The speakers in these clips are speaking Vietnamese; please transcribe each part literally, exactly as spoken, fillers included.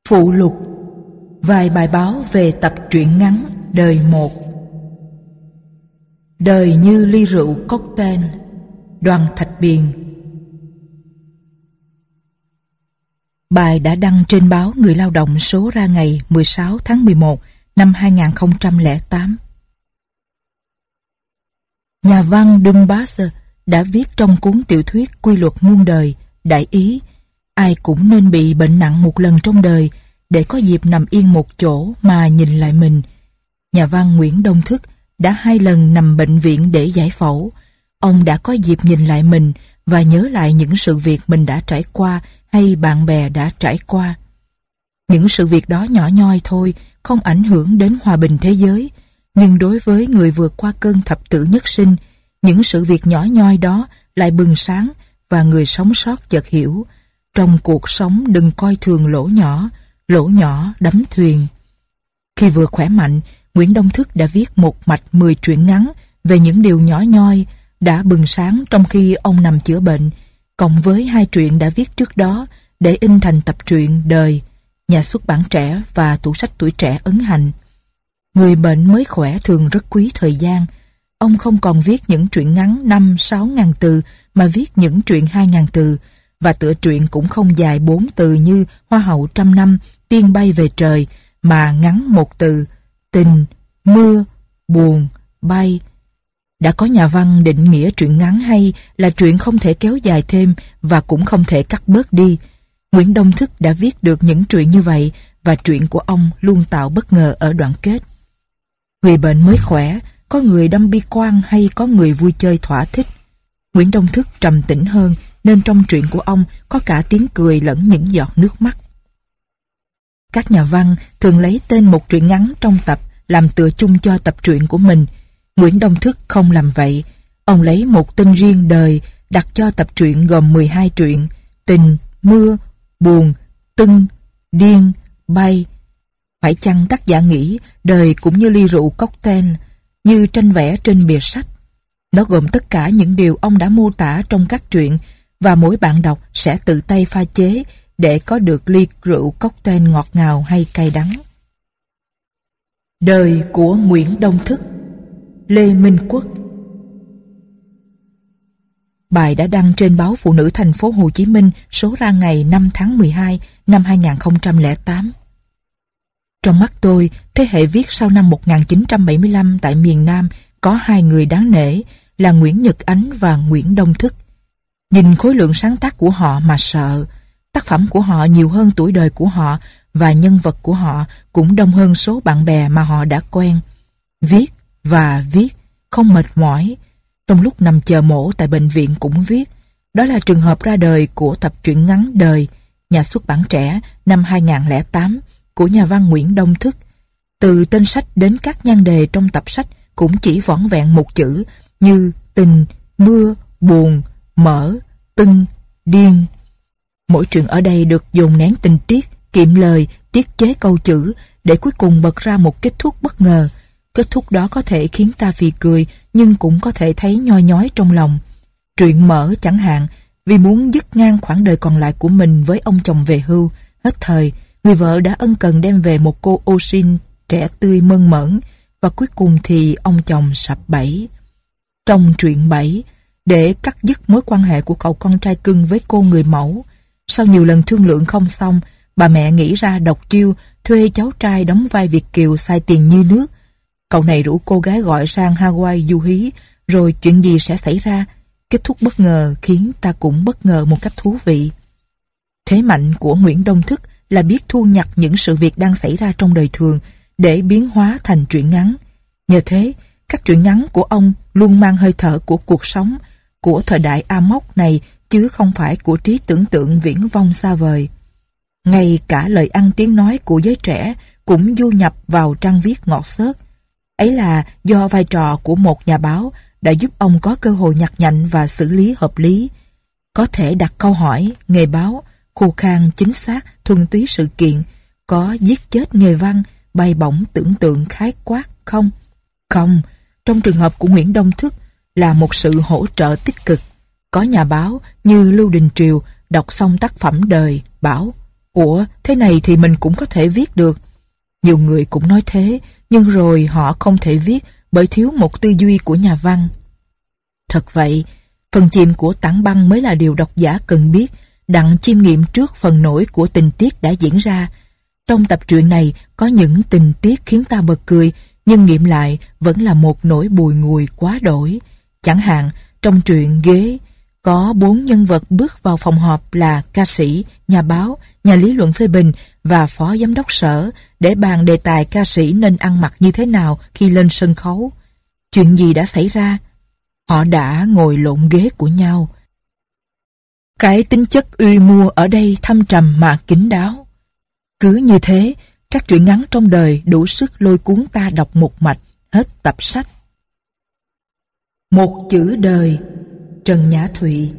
Phụ lục. Vài bài báo về tập truyện ngắn đời một. Đời như ly rượu cocktail. Đoàn Thạch Biền. Bài đã đăng trên báo Người Lao Động số ra ngày mười sáu tháng mười một năm hai nghìn không trăm lẻ tám. Nhà văn Dumbarton đã viết trong cuốn tiểu thuyết Quy luật muôn đời đại ý: ai cũng nên bị bệnh nặng một lần trong đời để có dịp nằm yên một chỗ mà nhìn lại mình. Nhà văn Nguyễn Đông Thức đã hai lần nằm bệnh viện để giải phẫu. Ông đã có dịp nhìn lại mình và nhớ lại những sự việc mình đã trải qua hay bạn bè đã trải qua. Những sự việc đó nhỏ nhoi thôi, không ảnh hưởng đến hòa bình thế giới. Nhưng đối với người vượt qua cơn thập tử nhất sinh, những sự việc nhỏ nhoi đó lại bừng sáng và người sống sót chợt hiểu. Trong cuộc sống đừng coi thường lỗ nhỏ, lỗ nhỏ đắm thuyền. Khi vừa khỏe mạnh, Nguyễn Đông Thức đã viết một mạch mười truyện ngắn về những điều nhỏ nhoi đã bừng sáng trong khi ông nằm chữa bệnh, cộng với hai truyện đã viết trước đó để in thành tập truyện Đời, Nhà xuất bản Trẻ và Tủ sách Tuổi Trẻ ấn hành. Người bệnh mới khỏe thường rất quý thời gian. Ông không còn viết những truyện ngắn năm sáu ngàn từ mà viết những truyện hai ngàn từ, và tựa truyện cũng không dài bốn từ như Hoa hậu trăm năm, Tiên bay về trời, mà ngắn một từ: tình, mưa, buồn, bay. Đã có nhà văn định nghĩa truyện ngắn hay là truyện không thể kéo dài thêm và cũng không thể cắt bớt đi. Nguyễn Đông Thức đã viết được những truyện như vậy, và truyện của ông luôn tạo bất ngờ ở đoạn kết. Người bệnh mới khỏe, có người đâm bi quan hay có người vui chơi thỏa thích. Nguyễn Đông Thức trầm tĩnh hơn, nên trong truyện của ông có cả tiếng cười lẫn những giọt nước mắt. Các nhà văn thường lấy tên một truyện ngắn trong tập làm tựa chung cho tập truyện của mình. Nguyễn Đông Thức không làm vậy. Ông lấy một tên riêng Đời đặt cho tập truyện gồm mười hai truyện: tình, mưa, buồn, tưng, điên, bay. Phải chăng tác giả nghĩ đời cũng như ly rượu cocktail, như tranh vẽ trên bìa sách? Nó gồm tất cả những điều ông đã mô tả trong các truyện, và mỗi bạn đọc sẽ tự tay pha chế để có được ly rượu cocktail ngọt ngào hay cay đắng. Đời của Nguyễn Đông Thức. Lê Minh Quốc. Bài đã đăng trên báo Phụ Nữ Thành phố Hồ Chí Minh số ra ngày năm tháng mười hai năm hai nghìn không trăm lẻ tám. Trong mắt tôi, thế hệ viết sau năm một nghìn chín trăm bảy mươi lăm tại miền Nam có hai người đáng nể là Nguyễn Nhật Ánh và Nguyễn Đông Thức. Nhìn khối lượng sáng tác của họ mà sợ. Tác phẩm của họ nhiều hơn tuổi đời của họ, và nhân vật của họ cũng đông hơn số bạn bè mà họ đã quen. Viết và viết, không mệt mỏi. Trong lúc nằm chờ mổ tại bệnh viện cũng viết. Đó là trường hợp ra đời của tập truyện ngắn Đời, Nhà xuất bản Trẻ năm hai nghìn không trăm lẻ tám của nhà văn Nguyễn Đông Thức. Từ tên sách đến các nhan đề trong tập sách cũng chỉ vỏn vẹn một chữ, như tình, mưa, buồn, mở, tưng, điên. Mỗi truyện ở đây được dồn nén tình tiết, kiệm lời, tiết chế câu chữ để cuối cùng bật ra một kết thúc bất ngờ. Kết thúc đó có thể khiến ta phì cười, nhưng cũng có thể thấy nhoi nhói trong lòng. Truyện Mở chẳng hạn, vì muốn dứt ngang khoảng đời còn lại của mình với ông chồng về hưu, hết thời, người vợ đã ân cần đem về một cô ô sin trẻ tươi mơn mởn, và cuối cùng thì ông chồng sập bẫy. Trong truyện Bảy, để cắt dứt mối quan hệ của cậu con trai cưng với cô người mẫu, sau nhiều lần thương lượng không xong, bà mẹ nghĩ ra độc chiêu thuê cháu trai đóng vai Việt kiều xài tiền như nước. Cậu này rủ cô gái gọi sang Hawaii du hí, rồi chuyện gì sẽ xảy ra? Kết thúc bất ngờ khiến ta cũng bất ngờ một cách thú vị. Thế mạnh của Nguyễn Đông Thức là biết thu nhặt những sự việc đang xảy ra trong đời thường để biến hóa thành truyện ngắn. Nhờ thế, các truyện ngắn của ông luôn mang hơi thở của cuộc sống, của thời đại A-móc này, chứ không phải của trí tưởng tượng viễn vông xa vời. Ngay cả lời ăn tiếng nói của giới trẻ cũng du nhập vào trang viết ngọt xớt. Ấy là do vai trò của một nhà báo đã giúp ông có cơ hội nhặt nhạnh và xử lý hợp lý. Có thể đặt câu hỏi nghề báo khô khan chính xác, thuần túy sự kiện, có giết chết nghề văn, bay bổng tưởng tượng khái quát không? Không, trong trường hợp của Nguyễn Đông Thức là một sự hỗ trợ tích cực. Có nhà báo như Lưu Đình Triều đọc xong tác phẩm Đời bảo: Ủa, thế này thì mình cũng có thể viết được. Nhiều người cũng nói thế, nhưng rồi họ không thể viết bởi thiếu một tư duy của nhà văn. Thật vậy, phần chìm của tảng băng mới là điều độc giả cần biết, đặng chiêm nghiệm trước phần nổi của tình tiết đã diễn ra. Trong tập truyện này có những tình tiết khiến ta bật cười, nhưng nghiệm lại vẫn là một nỗi bùi ngùi quá đổi. Chẳng hạn, trong truyện Ghế, có bốn nhân vật bước vào phòng họp là ca sĩ, nhà báo, nhà lý luận phê bình và phó giám đốc sở để bàn đề tài ca sĩ nên ăn mặc như thế nào khi lên sân khấu. Chuyện gì đã xảy ra? Họ đã ngồi lộn ghế của nhau. Cái tính chất uy mua ở đây thâm trầm mà kín đáo. Cứ như thế, các truyện ngắn trong đời đủ sức lôi cuốn ta đọc một mạch hết tập sách. Một chữ đời, Trần Nhã Thụy.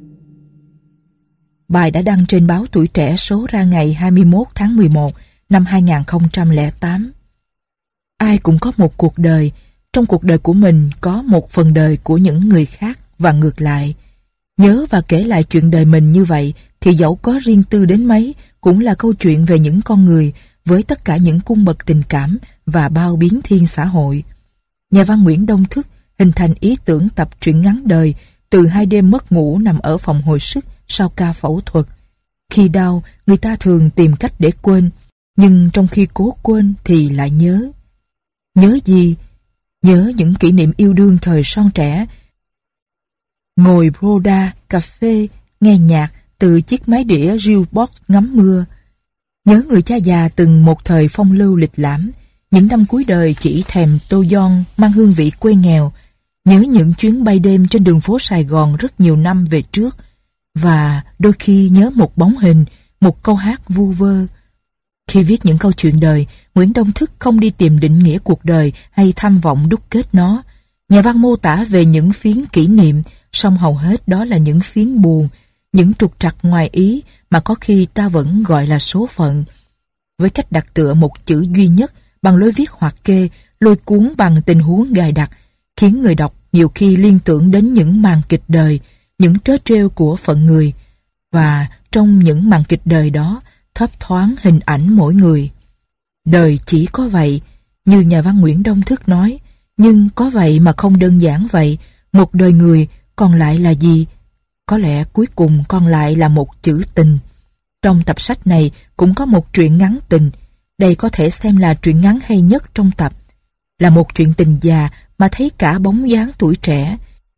Bài đã đăng trên báo Tuổi Trẻ số ra ngày hai mươi mốt tháng mười một năm hai nghìn không trăm lẻ tám. Ai cũng có một cuộc đời, trong cuộc đời của mình có một phần đời của những người khác và ngược lại. Nhớ và kể lại chuyện đời mình như vậy thì dẫu có riêng tư đến mấy cũng là câu chuyện về những con người với tất cả những cung bậc tình cảm và bao biến thiên xã hội. Nhà văn Nguyễn Đông Thức hình thành ý tưởng tập truyện ngắn đời từ hai đêm mất ngủ nằm ở phòng hồi sức sau ca phẫu thuật. Khi đau, người ta thường tìm cách để quên, nhưng trong khi cố quên thì lại nhớ. Nhớ gì? Nhớ những kỷ niệm yêu đương thời son trẻ. Ngồi Broda, cà phê, nghe nhạc từ chiếc máy đĩa Jukebox ngắm mưa. Nhớ người cha già từng một thời phong lưu lịch lãm, những năm cuối đời chỉ thèm tô giòn mang hương vị quê nghèo. Nhớ những chuyến bay đêm trên đường phố Sài Gòn rất nhiều năm về trước. Và đôi khi nhớ một bóng hình, một câu hát vu vơ. Khi viết những câu chuyện đời, Nguyễn Đông Thức không đi tìm định nghĩa cuộc đời hay tham vọng đúc kết nó. Nhà văn mô tả về những phiến kỷ niệm, song hầu hết đó là những phiến buồn, những trục trặc ngoài ý mà có khi ta vẫn gọi là số phận. Với cách đặt tựa một chữ duy nhất, bằng lối viết hoạt kê, lôi cuốn bằng tình huống gài đặt, khiến người đọc nhiều khi liên tưởng đến những màn kịch đời, những trớ trêu của phận người. Và trong những màn kịch đời đó, thấp thoáng hình ảnh mỗi người. Đời chỉ có vậy, như nhà văn Nguyễn Đông Thức nói, nhưng có vậy mà không đơn giản vậy. Một đời người còn lại là gì? Có lẽ cuối cùng còn lại là một chữ tình. Trong tập sách này cũng có một truyện ngắn tình. Đây có thể xem là truyện ngắn hay nhất trong tập. Là một chuyện tình già mà thấy cả bóng dáng tuổi trẻ.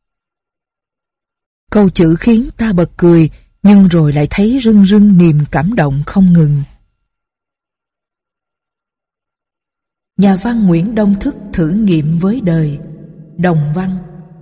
Câu chữ khiến ta bật cười, nhưng rồi lại thấy rưng rưng niềm cảm động không ngừng. Nhà văn Nguyễn Đông Thức thử nghiệm với đời. Đồng văn.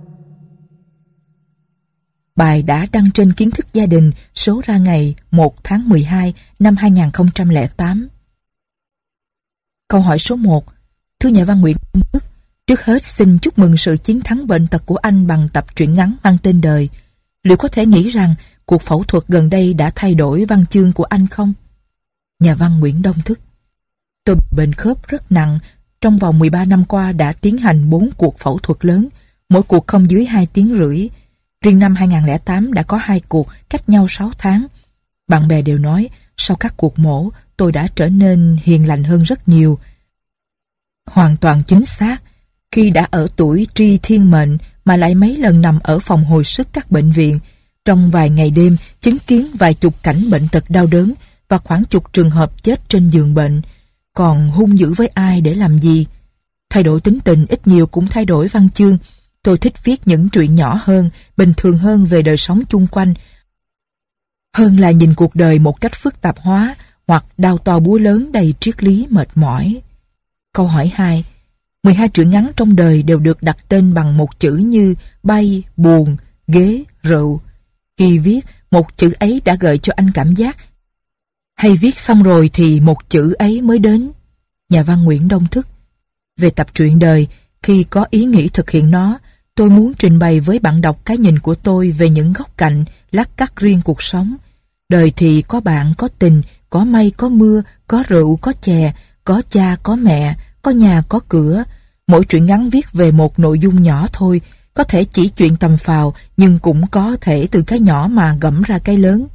Bài đã đăng trên Kiến thức gia đình số ra ngày một tháng mười hai năm hai nghìn không trăm lẻ tám. Câu hỏi số một. Thưa nhà văn Nguyễn Đông Thức, trước hết xin chúc mừng sự chiến thắng bệnh tật của anh bằng tập truyện ngắn mang tên đời. Liệu có thể nghĩ rằng cuộc phẫu thuật gần đây đã thay đổi văn chương của anh không? Nhà văn Nguyễn Đông Thức. Tôi bị bệnh khớp rất nặng. Trong vòng mười ba năm qua đã tiến hành bốn cuộc phẫu thuật lớn, mỗi cuộc không dưới hai tiếng rưỡi. Riêng năm hai nghìn không trăm lẻ tám đã có hai cuộc cách nhau sáu tháng. Bạn bè đều nói sau các cuộc mổ tôi đã trở nên hiền lành hơn rất nhiều. Hoàn toàn chính xác. Khi đã ở tuổi tri thiên mệnh mà lại mấy lần nằm ở phòng hồi sức các bệnh viện, trong vài ngày đêm chứng kiến vài chục cảnh bệnh tật đau đớn và khoảng chục trường hợp chết trên giường bệnh, còn hung dữ với ai để làm gì? Thay đổi tính tình ít nhiều cũng thay đổi văn chương. Tôi thích viết những chuyện nhỏ hơn, bình thường hơn về đời sống chung quanh, hơn là nhìn cuộc đời một cách phức tạp hóa hoặc đao to búa lớn đầy triết lý mệt mỏi. Câu hỏi hai. mười hai truyện ngắn trong đời đều được đặt tên bằng một chữ như bay, buồn, ghế, rượu. Khi viết, một chữ ấy đã gợi cho anh cảm giác, hay viết xong rồi thì một chữ ấy mới đến? Nhà văn Nguyễn Đông Thức. Về tập truyện đời, khi có ý nghĩ thực hiện nó, tôi muốn trình bày với bạn đọc cái nhìn của tôi về những góc cạnh, lát cắt riêng cuộc sống. Đời thì có bạn, có tình, có mây, có mưa, có rượu, có chè, có cha, có mẹ, có nhà, có cửa. Mỗi truyện ngắn viết về một nội dung nhỏ thôi, có thể chỉ chuyện tầm phào, nhưng cũng có thể từ cái nhỏ mà gẫm ra cái lớn.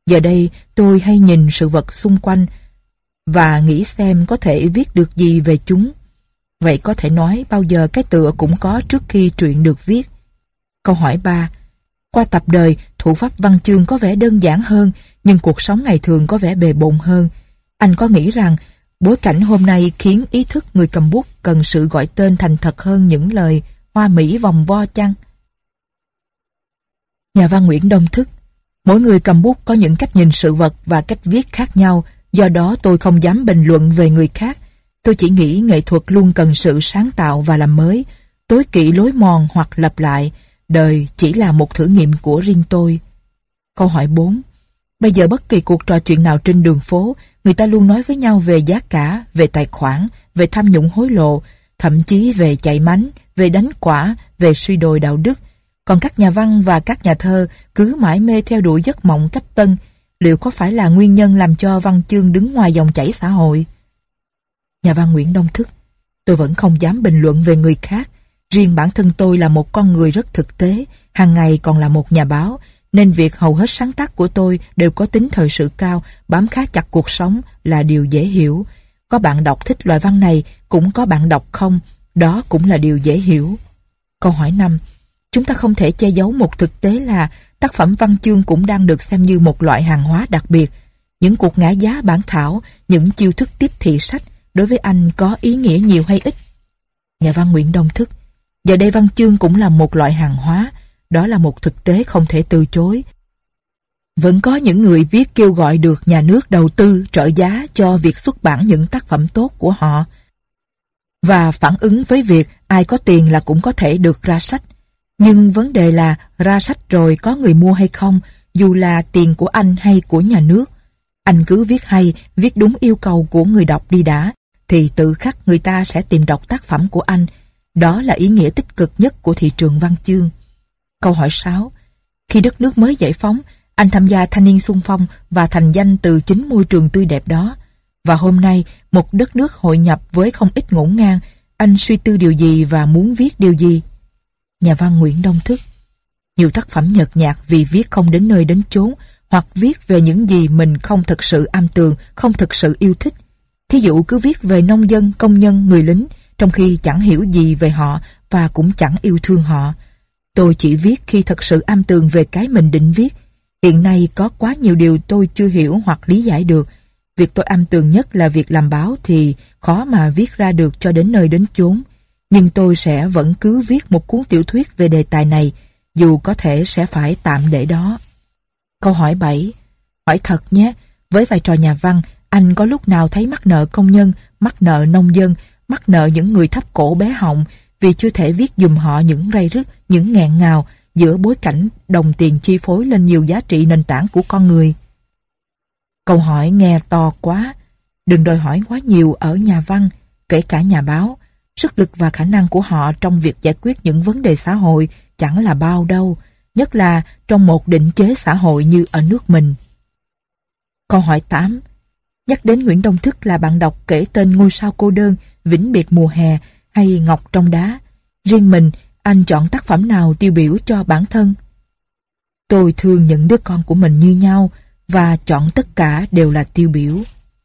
Giờ đây tôi hay nhìn sự vật xung quanh và nghĩ xem có thể viết được gì về chúng. Vậy có thể nói bao giờ cái tựa cũng có trước khi truyện được viết. Câu hỏi ba. Qua tập đời, thủ pháp văn chương có vẻ đơn giản hơn, nhưng cuộc sống ngày thường có vẻ bề bộn hơn. Anh có nghĩ rằng bối cảnh hôm nay khiến ý thức người cầm bút cần sự gọi tên thành thật hơn những lời hoa mỹ vòng vo chăng? Nhà văn Nguyễn Đông Thức. Mỗi người cầm bút có những cách nhìn sự vật và cách viết khác nhau, do đó tôi không dám bình luận về người khác. Tôi chỉ nghĩ nghệ thuật luôn cần sự sáng tạo và làm mới, tối kỵ lối mòn hoặc lặp lại. Đời chỉ là một thử nghiệm của riêng tôi. Câu hỏi bốn. Bây giờ bất kỳ cuộc trò chuyện nào trên đường phố, người ta luôn nói với nhau về giá cả, về tài khoản, về tham nhũng hối lộ, thậm chí về chạy mánh, về đánh quả, về suy đồi đạo đức. Còn các nhà văn và các nhà thơ cứ mãi mê theo đuổi giấc mộng cách tân. Liệu có phải là nguyên nhân làm cho văn chương đứng ngoài dòng chảy xã hội? Nhà văn Nguyễn Đông Thức. Tôi vẫn không dám bình luận về người khác. Riêng bản thân tôi là một con người rất thực tế, hàng ngày còn là một nhà báo, nên việc hầu hết sáng tác của tôi đều có tính thời sự cao, bám khá chặt cuộc sống là điều dễ hiểu. Có bạn đọc thích loại văn này, cũng có bạn đọc không, đó cũng là điều dễ hiểu. Câu hỏi năm. Chúng ta không thể che giấu một thực tế là tác phẩm văn chương cũng đang được xem như một loại hàng hóa đặc biệt. Những cuộc ngã giá bản thảo, những chiêu thức tiếp thị sách, đối với anh có ý nghĩa nhiều hay ít? Nhà văn Nguyễn Đông Thức. Giờ đây văn chương cũng là một loại hàng hóa, đó là một thực tế không thể từ chối. Vẫn có những người viết kêu gọi được nhà nước đầu tư trợ giá cho việc xuất bản những tác phẩm tốt của họ, và phản ứng với việc ai có tiền là cũng có thể được ra sách. Nhưng vấn đề là ra sách rồi có người mua hay không, dù là tiền của anh hay của nhà nước. Anh cứ viết hay, viết đúng yêu cầu của người đọc đi đã, thì tự khắc người ta sẽ tìm đọc tác phẩm của anh. Đó là ý nghĩa tích cực nhất của thị trường văn chương. Câu hỏi sáu. Khi đất nước mới giải phóng, anh tham gia thanh niên xung phong và thành danh từ chính môi trường tươi đẹp đó. Và hôm nay, một đất nước hội nhập với không ít ngổn ngang, anh suy tư điều gì và muốn viết điều gì? Nhà văn Nguyễn Đông Thức. Nhiều tác phẩm nhợt nhạt vì viết không đến nơi đến chốn, hoặc viết về những gì mình không thực sự am tường, không thực sự yêu thích. Thí dụ cứ viết về nông dân, công nhân, người lính, trong khi chẳng hiểu gì về họ và cũng chẳng yêu thương họ. Tôi chỉ viết khi thật sự am tường về cái mình định viết. Hiện nay có quá nhiều điều tôi chưa hiểu hoặc lý giải được. Việc tôi am tường nhất là việc làm báo thì khó mà viết ra được cho đến nơi đến chốn. Nhưng tôi sẽ vẫn cứ viết một cuốn tiểu thuyết về đề tài này, dù có thể sẽ phải tạm để đó. Câu hỏi bảy. Hỏi thật nhé, với vai trò nhà văn, anh có lúc nào thấy mắc nợ công nhân, mắc nợ nông dân, mắc nợ những người thấp cổ bé họng vì chưa thể viết giùm họ những ray rứt, những nghẹn ngào giữa bối cảnh đồng tiền chi phối lên nhiều giá trị nền tảng của con người? Câu hỏi nghe to quá. Đừng đòi hỏi quá nhiều ở nhà văn, kể cả nhà báo. Sức lực và khả năng của họ trong việc giải quyết những vấn đề xã hội chẳng là bao đâu, nhất là trong một định chế xã hội như ở nước mình. Câu hỏi tám. Nhắc đến Nguyễn Đông Thức là bạn đọc kể tên Ngôi sao cô đơn, Vĩnh biệt mùa hè hay Ngọc trong đá. Riêng mình, anh chọn tác phẩm nào tiêu biểu cho bản thân? Tôi thương những đứa con của mình như nhau và chọn tất cả đều là tiêu biểu.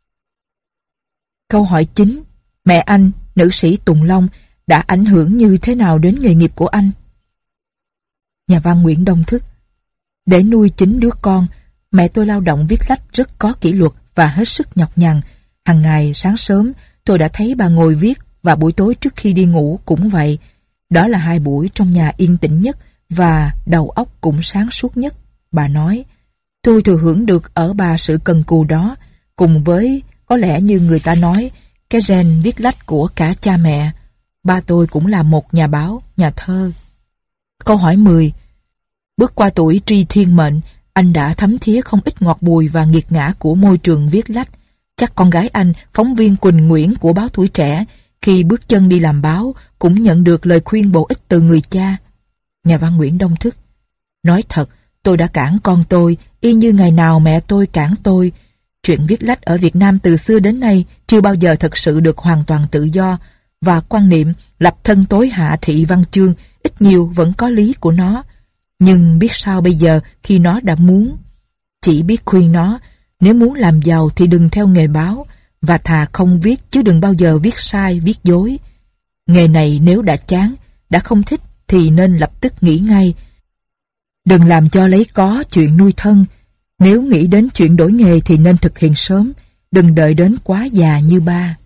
Câu hỏi chín. Mẹ anh, nữ sĩ Tùng Long, đã ảnh hưởng như thế nào đến nghề nghiệp của anh? Nhà văn Nguyễn Đông Thức. Để nuôi chín đứa con, mẹ tôi lao động viết lách rất có kỷ luật và hết sức nhọc nhằn. Hằng ngày sáng sớm tôi đã thấy bà ngồi viết, và buổi tối trước khi đi ngủ cũng vậy. Đó là hai buổi trong nhà yên tĩnh nhất và đầu óc cũng sáng suốt nhất. Bà nói, tôi thừa hưởng được ở bà sự cần cù đó, cùng với có lẽ như người ta nói, cái gen viết lách của cả cha mẹ. Ba tôi cũng là một nhà báo, nhà thơ. Câu hỏi mười. Bước qua tuổi tri thiên mệnh, anh đã thấm thía không ít ngọt bùi và nghiệt ngã của môi trường viết lách. Chắc con gái anh, phóng viên Quỳnh Nguyễn của báo Tuổi Trẻ, khi bước chân đi làm báo, cũng nhận được lời khuyên bổ ích từ người cha. Nhà văn Nguyễn Đông Thức. Nói thật, tôi đã cản con tôi, y như ngày nào mẹ tôi cản tôi. Chuyện viết lách ở Việt Nam từ xưa đến nay chưa bao giờ thật sự được hoàn toàn tự do, và quan niệm lập thân tối hạ thị văn chương ít nhiều vẫn có lý của nó. Nhưng biết sao bây giờ khi nó đã muốn. Chỉ biết khuyên nó, nếu muốn làm giàu thì đừng theo nghề báo, và thà không viết chứ đừng bao giờ viết sai, viết dối. Nghề này nếu đã chán, đã không thích thì nên lập tức nghỉ ngay. Đừng làm cho lấy có chuyện nuôi thân. Nếu nghĩ đến chuyện đổi nghề thì nên thực hiện sớm, đừng đợi đến quá già như ba.